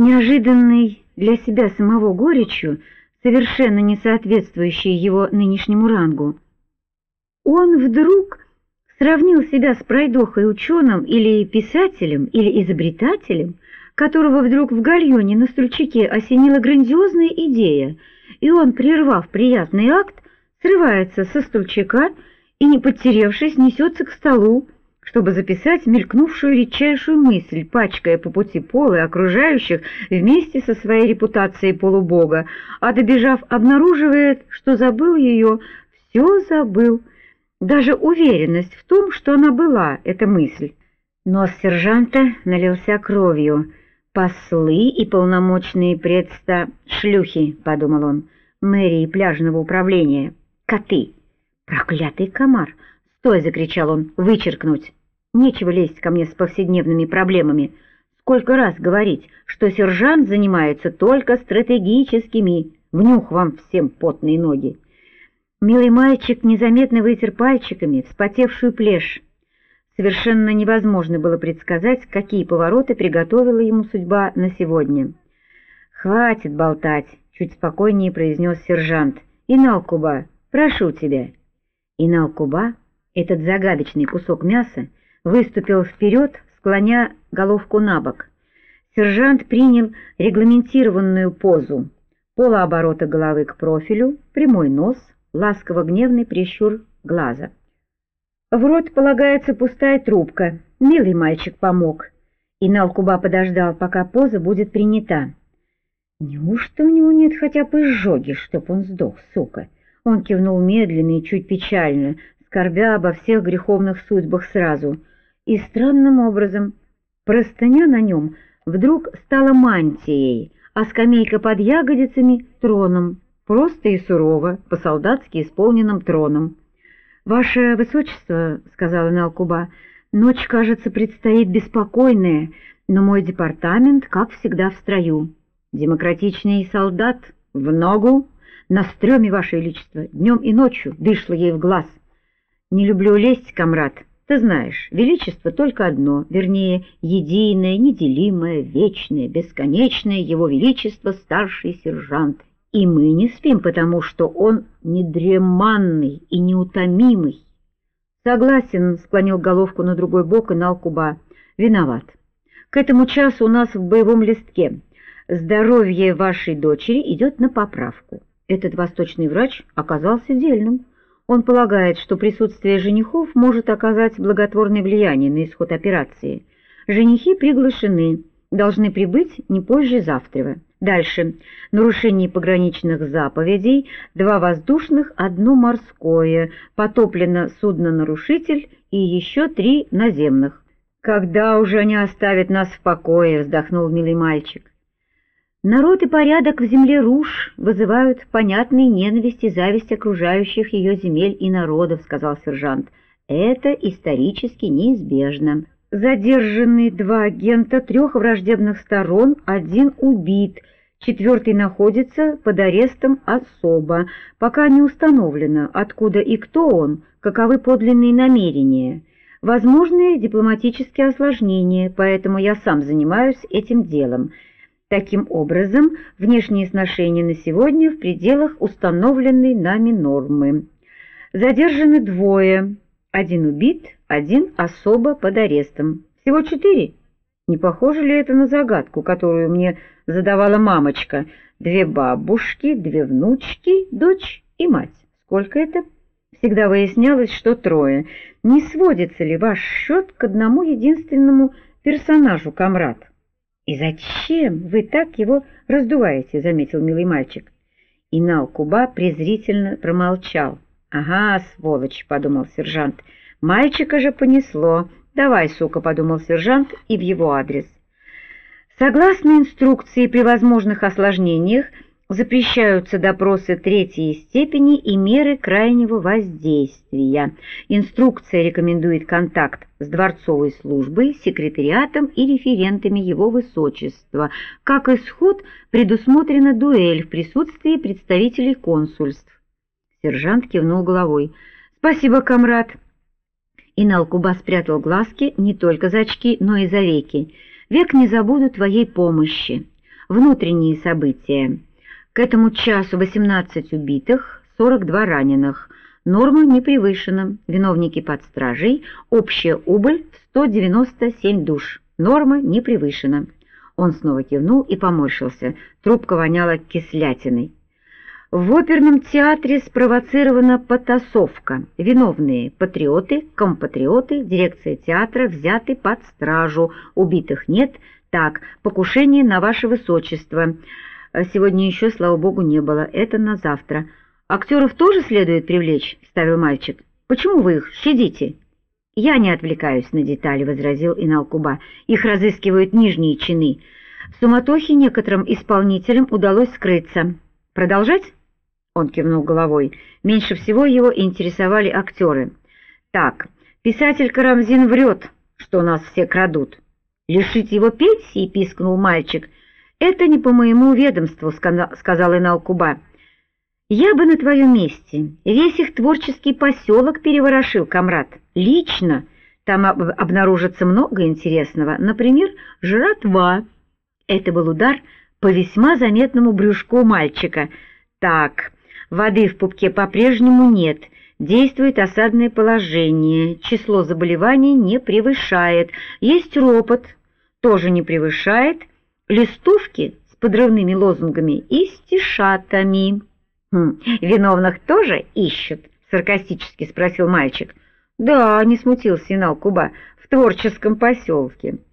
неожиданной для себя самого горечью, совершенно не соответствующей его нынешнему рангу. Он вдруг сравнил себя с пройдохой-ученым или писателем, или изобретателем, которого вдруг в гальюне на стульчике осенила грандиозная идея, и он, прервав приятный акт, срывается со стульчика и, не подтеревшись, несется к столу, чтобы записать мелькнувшую редчайшую мысль, пачкая по пути пол и окружающих вместе со своей репутацией полубога, а добежав, обнаруживает, что забыл ее, все забыл, даже уверенность в том, что она была, эта мысль. Нос сержанта налился кровью. «Послы и полномочные шлюхи», — подумал он, — «мэрии пляжного управления, коты». «Проклятый комар! Стой!» — закричал он. «Вычеркнуть! Нечего лезть ко мне с повседневными проблемами. Сколько раз говорить, что сержант занимается только стратегическими. Внюх вам всем потные ноги!» Милый мальчик незаметно вытер пальчиками вспотевшую плешь. Совершенно невозможно было предсказать, какие повороты приготовила ему судьба на сегодня. «Хватит болтать!» — чуть спокойнее произнес сержант. «Инал-Куба, прошу тебя!» Инал-Куба, этот загадочный кусок мяса, выступил вперед, склоня головку на бок. Сержант принял регламентированную позу. Полуоборота головы к профилю, прямой нос, ласково-гневный прищур глаза. В рот полагается пустая трубка. Милый мальчик помог. Инал-Куба подождал, пока поза будет принята. «Неужто у него нет хотя бы изжоги, чтоб он сдох, сука?» Он кивнул медленно и чуть печально, скорбя обо всех греховных судьбах сразу. И странным образом простыня на нем вдруг стала мантией, а скамейка под ягодицами — троном, просто и сурово, по-солдатски исполненным троном. «Ваше Высочество, — сказал Инал-Куба, — ночь, кажется, предстоит беспокойная, но мой департамент, как всегда, в строю. Демократичный солдат в ногу, на стреме, Ваше Величество, днем и ночью дышло ей в глаз. Не люблю лезть, комрад, ты знаешь, величество только одно, вернее, единое, неделимое, вечное, бесконечное его величество старший сержант. И мы не спим, потому что он недреманный и неутомимый». «Согласен», — склонил головку на другой бок Инал-Куба. «Виноват. К этому часу у нас в боевом листке. Здоровье вашей дочери идет на поправку». Этот восточный врач оказался дельным. Он полагает, что присутствие женихов может оказать благотворное влияние на исход операции. Женихи приглашены, должны прибыть не позже завтра. Дальше. Нарушение пограничных заповедей, 2 воздушных, 1 морское, потоплено судно-нарушитель и еще 3 наземных. «Когда уже они оставят нас в покое?» — вздохнул милый мальчик. «Народ и порядок в земле Руж вызывают понятные ненависть и зависть окружающих ее земель и народов», — сказал сержант. «Это исторически неизбежно. Задержаны 2 агента 3 враждебных сторон, 1 убит, 4 находится под арестом особо. Пока не установлено, откуда и кто он, каковы подлинные намерения. Возможны дипломатические осложнения, поэтому я сам занимаюсь этим делом. Таким образом, внешние сношения на сегодня в пределах установленной нами нормы. Задержаны 2, 1 убит, 1 особо под арестом. Всего 4. Не похоже ли это на загадку, которую мне задавала мамочка? 2 бабушки, 2 внучки, дочь и мать. Сколько это? Всегда выяснялось, что 3. Не сводится ли ваш счет к одному единственному персонажу, комрад? «И зачем вы так его раздуваете?» — заметил милый мальчик. Инал-Куба презрительно промолчал. «Ага, сволочь!» — подумал сержант. «Мальчика же понесло. Давай, сука!» — подумал сержант и в его адрес. Согласно инструкции, при возможных осложнениях запрещаются допросы 3-й степени и меры крайнего воздействия. Инструкция рекомендует контакт с дворцовой службой, секретариатом и референтами его высочества. Как исход предусмотрена дуэль в присутствии представителей консульств. Сержант кивнул головой. «Спасибо, комрад». Инал-Куба спрятал глазки не только за очки, но и за веки. «Век не забуду твоей помощи. Внутренние события. К этому часу 18 убитых, 42 раненых. Норма не превышена. Виновники под стражей. Общая убыль в 197 душ. Норма не превышена. Он снова кивнул и поморщился. Трубка воняла кислятиной. В оперном театре спровоцирована потасовка. Виновные патриоты, компатриоты, дирекция театра взяты под стражу. Убитых нет. Так, покушение на ваше высочество. Сегодня еще, слава богу, не было. Это на завтра. Актеров тоже следует привлечь, вставил мальчик. Почему вы их щадите? Я не отвлекаюсь на детали, возразил Иналкуба. Их разыскивают нижние чины. В суматохе некоторым исполнителям удалось скрыться. Продолжать? Он кивнул головой. Меньше всего его интересовали актеры. Так, писатель Карамзин врет, что нас все крадут. Лишить его пенсии, пискнул мальчик. Это не по моему ведомству, сказал Иналкуба. Я бы на твоем месте весь их творческий поселок переворошил, комрад. Лично. Там обнаружится много интересного. Например, жратва. Это был удар по весьма заметному брюшку мальчика. Так, воды в пупке по-прежнему нет. Действует осадное положение. Число заболеваний не превышает. Есть ропот. Тоже не превышает. Листовки с подрывными лозунгами и стишатами. «Виновных тоже ищут?» — саркастически спросил мальчик. «Да», — не смутился Иналкуба, — «в творческом поселке».